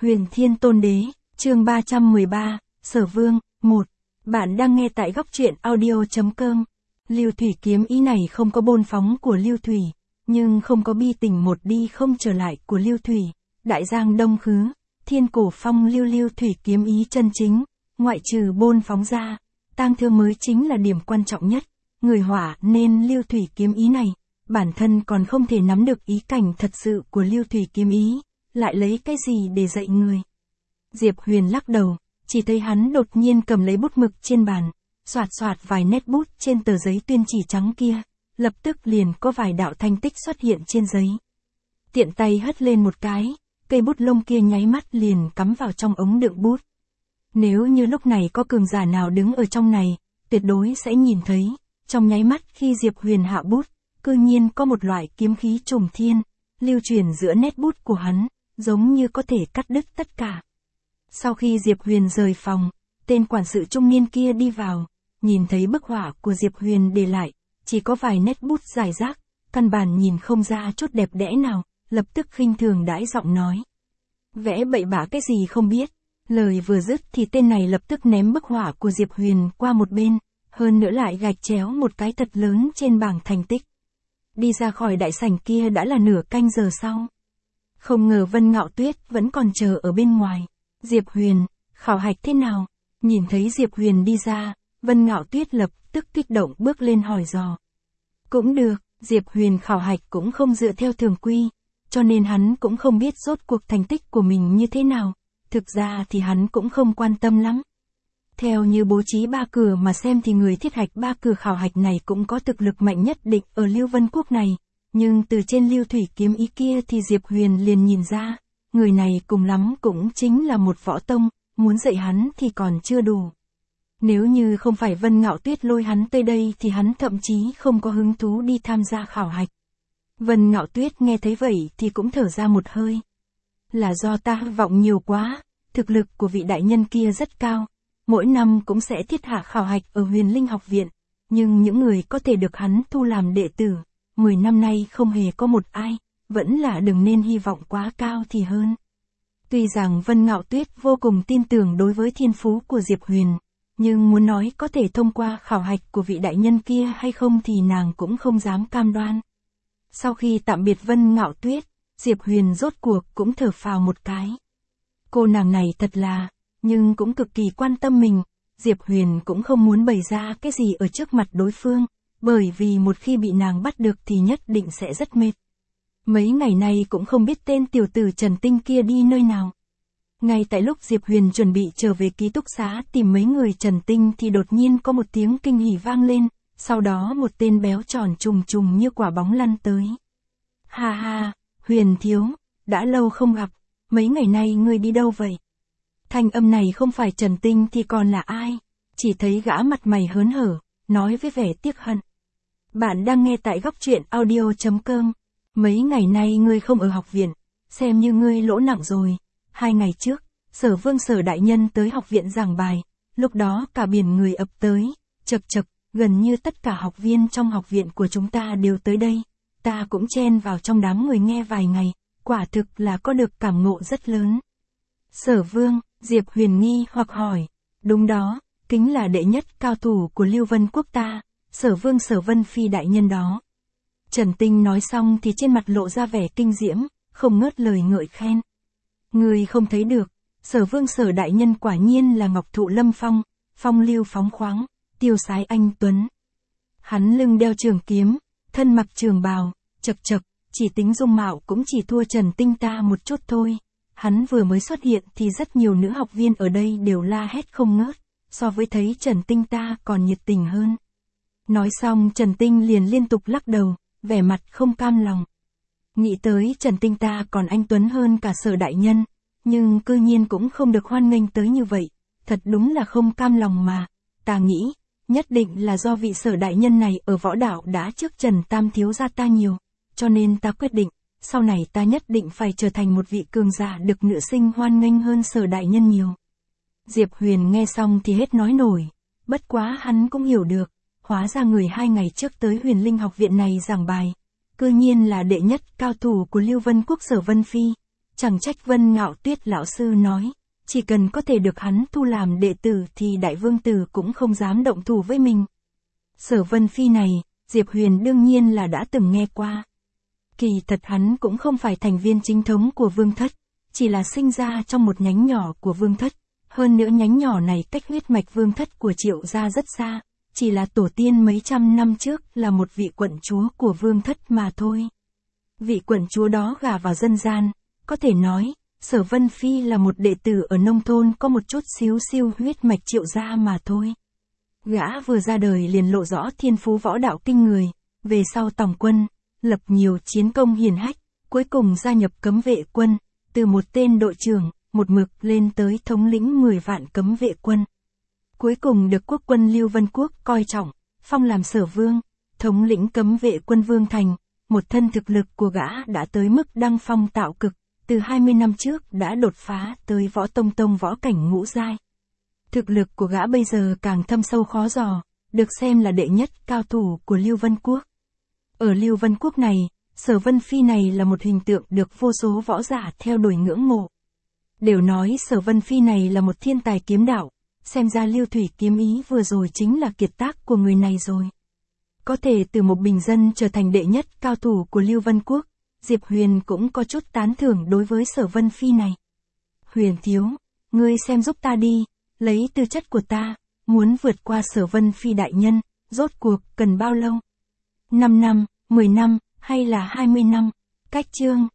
Huyền Thiên Tôn Đế, chương 313, Sở Vương, 1. Bạn đang nghe tại góc truyện audio.com. Lưu Thủy kiếm ý này không có bôn phóng của Lưu Thủy, nhưng không có bi tình một đi không trở lại của Lưu Thủy. Đại giang đông khứ, thiên cổ phong Lưu Thủy kiếm ý chân chính, ngoại trừ bôn phóng ra, tang thương mới chính là điểm quan trọng nhất. Người hỏa nên Lưu Thủy kiếm ý này, bản thân còn không thể nắm được ý cảnh thật sự của Lưu Thủy kiếm ý, lại lấy cái gì để dạy người. Diệp Huyền lắc đầu, chỉ thấy hắn đột nhiên cầm lấy bút mực trên bàn, xoạt xoạt vài nét bút trên tờ giấy tuyên chỉ trắng kia, lập tức liền có vài đạo thanh tích xuất hiện trên giấy. Tiện tay hất lên một cái, cây bút lông kia nháy mắt liền cắm vào trong ống đựng bút. Nếu như lúc này có cường giả nào đứng ở trong này, tuyệt đối sẽ nhìn thấy, trong nháy mắt khi Diệp Huyền hạ bút, cư nhiên có một loại kiếm khí trùng thiên, lưu truyền giữa nét bút của hắn, giống như có thể cắt đứt tất cả. Sau khi Diệp Huyền rời phòng, tên quản sự trung niên kia đi vào, nhìn thấy bức họa của Diệp Huyền để lại, chỉ có vài nét bút rải rác, căn bản nhìn không ra chút đẹp đẽ nào, lập tức khinh thường đãi giọng nói. Vẽ bậy bạ cái gì không biết. Lời vừa dứt thì tên này lập tức ném bức họa của Diệp Huyền qua một bên, hơn nữa lại gạch chéo một cái thật lớn trên bảng thành tích. Đi ra khỏi đại sảnh kia đã là nửa canh giờ sau. Không ngờ Vân Ngạo Tuyết vẫn còn chờ ở bên ngoài. Diệp Huyền, khảo hạch thế nào? Nhìn thấy Diệp Huyền đi ra, Vân Ngạo Tuyết lập tức kích động bước lên hỏi dò. Cũng được, Diệp Huyền khảo hạch cũng không dựa theo thường quy, cho nên hắn cũng không biết rốt cuộc thành tích của mình như thế nào. Thực ra thì hắn cũng không quan tâm lắm. Theo như bố trí ba cửa mà xem thì người thiết hạch ba cửa khảo hạch này cũng có thực lực mạnh nhất định ở Lưu Vân Quốc này. Nhưng từ trên Lưu Thủy kiếm ý kia thì Diệp Huyền liền nhìn ra, người này cùng lắm cũng chính là một võ tông, muốn dạy hắn thì còn chưa đủ. Nếu như không phải Vân Ngạo Tuyết lôi hắn tới đây thì hắn thậm chí không có hứng thú đi tham gia khảo hạch. Vân Ngạo Tuyết nghe thấy vậy thì cũng thở ra một hơi. Là do ta vọng nhiều quá, thực lực của vị đại nhân kia rất cao, mỗi năm cũng sẽ thiết hạ khảo hạch ở Huyền Linh học viện, nhưng những người có thể được hắn thu làm đệ tử, 10 năm nay không hề có một ai, vẫn là đừng nên hy vọng quá cao thì hơn. Tuy rằng Vân Ngạo Tuyết vô cùng tin tưởng đối với thiên phú của Diệp Huyền, nhưng muốn nói có thể thông qua khảo hạch của vị đại nhân kia hay không thì nàng cũng không dám cam đoan. Sau khi tạm biệt Vân Ngạo Tuyết, Diệp Huyền rốt cuộc cũng thở phào một cái. Cô nàng này thật là, nhưng cũng cực kỳ quan tâm mình, Diệp Huyền cũng không muốn bày ra cái gì ở trước mặt đối phương, bởi vì một khi bị nàng bắt được thì nhất định sẽ rất mệt. Mấy ngày nay cũng không biết tên tiểu tử Trần Tinh kia đi nơi nào. Ngay tại lúc Diệp Huyền chuẩn bị trở về ký túc xá tìm mấy người Trần Tinh thì đột nhiên có một tiếng kinh hỉ vang lên, sau đó một tên béo tròn trùng trùng như quả bóng lăn tới. Ha ha, Huyền thiếu, đã lâu không gặp, mấy ngày nay ngươi đi đâu vậy? Thanh âm này không phải Trần Tinh thì còn là ai? Chỉ thấy gã mặt mày hớn hở, nói với vẻ tiếc hận. Bạn đang nghe tại góc truyện audio.com. Mấy ngày nay ngươi không ở học viện, xem như ngươi lỗ nặng rồi. 2 ngày trước, Sở Vương Sở đại nhân tới học viện giảng bài, lúc đó cả biển người ập tới, chật, gần như tất cả học viên trong học viện của chúng ta đều tới đây. Ta cũng chen vào trong đám người nghe vài ngày, quả thực là có được cảm ngộ rất lớn. Sở Vương, Diệp Huyền nghi hoặc hỏi, đúng đó, kính là đệ nhất cao thủ của Lưu Vân Quốc ta, Sở Vương Sở Vân Phi đại nhân đó. Trần Tinh nói xong thì trên mặt lộ ra vẻ kinh diễm, không ngớt lời ngợi khen. Người không thấy được, Sở Vương Sở đại nhân quả nhiên là ngọc thụ lâm phong, phong lưu phóng khoáng, tiêu sái anh tuấn. Hắn lưng đeo trường kiếm, thân mặc trường bào, chật, chỉ tính dung mạo cũng chỉ thua Trần Tinh ta một chút thôi. Hắn vừa mới xuất hiện thì rất nhiều nữ học viên ở đây đều la hét không ngớt, so với thấy Trần Tinh ta còn nhiệt tình hơn. Nói xong Trần Tinh liền liên tục lắc đầu, vẻ mặt không cam lòng. Nghĩ tới Trần Tinh ta còn anh tuấn hơn cả Sở đại nhân, nhưng cư nhiên cũng không được hoan nghênh tới như vậy, thật đúng là không cam lòng mà. Ta nghĩ, nhất định là do vị Sở đại nhân này ở võ đạo đã trước Trần Tam thiếu gia ta nhiều, cho nên ta quyết định, sau này ta nhất định phải trở thành một vị cường giả được nữ sinh hoan nghênh hơn Sở đại nhân nhiều. Diệp Huyền nghe xong thì hết nói nổi, bất quá hắn cũng hiểu được, hóa ra người 2 ngày trước tới Huyền Linh học viện này giảng bài, cư nhiên là đệ nhất cao thủ của Lưu Vân Quốc Sở Vân Phi. chẳng trách Vân Ngạo Tuyết lão sư nói, chỉ cần có thể được hắn thu làm đệ tử thì Đại Vương Tử cũng không dám động thủ với mình. Sở Vân Phi này, Diệp Huyền đương nhiên là đã từng nghe qua. Kỳ thật hắn cũng không phải thành viên chính thống của Vương Thất, chỉ là sinh ra trong một nhánh nhỏ của Vương Thất. Hơn nữa nhánh nhỏ này cách huyết mạch Vương Thất của Triệu gia rất xa, chỉ là tổ tiên mấy trăm năm trước là một vị quận chúa của Vương Thất mà thôi. Vị quận chúa đó gả vào dân gian, có thể nói, Sở Vân Phi là một đệ tử ở nông thôn có một chút xíu siêu huyết mạch Triệu gia mà thôi. Gã vừa ra đời liền lộ rõ thiên phú võ đạo kinh người, về sau tòng quân, lập nhiều chiến công hiển hách, cuối cùng gia nhập cấm vệ quân, từ một tên đội trưởng, một mực lên tới thống lĩnh 10 vạn cấm vệ quân. Cuối cùng được quốc quân Lưu Vân Quốc coi trọng, phong làm Sở Vương, thống lĩnh cấm vệ quân Vương Thành, một thân thực lực của gã đã tới mức đăng phong tạo cực, từ 20 năm trước đã đột phá tới võ tông võ cảnh ngũ giai. Thực lực của gã bây giờ càng thâm sâu khó dò, được xem là đệ nhất cao thủ của Lưu Vân Quốc. Ở Lưu Vân Quốc này, Sở Vân Phi này là một hình tượng được vô số võ giả theo đuổi ngưỡng mộ. Đều nói Sở Vân Phi này là một thiên tài kiếm đạo, xem ra Lưu Thủy kiếm ý vừa rồi chính là kiệt tác của người này rồi. Có thể từ một bình dân trở thành đệ nhất cao thủ của Lưu Vân Quốc, Diệp Huyền cũng có chút tán thưởng đối với Sở Vân Phi này. Huyền thiếu, ngươi xem giúp ta đi, lấy tư chất của ta, muốn vượt qua Sở Vân Phi đại nhân, rốt cuộc cần bao lâu? 5 năm, 10 năm, hay là 20 năm? Cách chương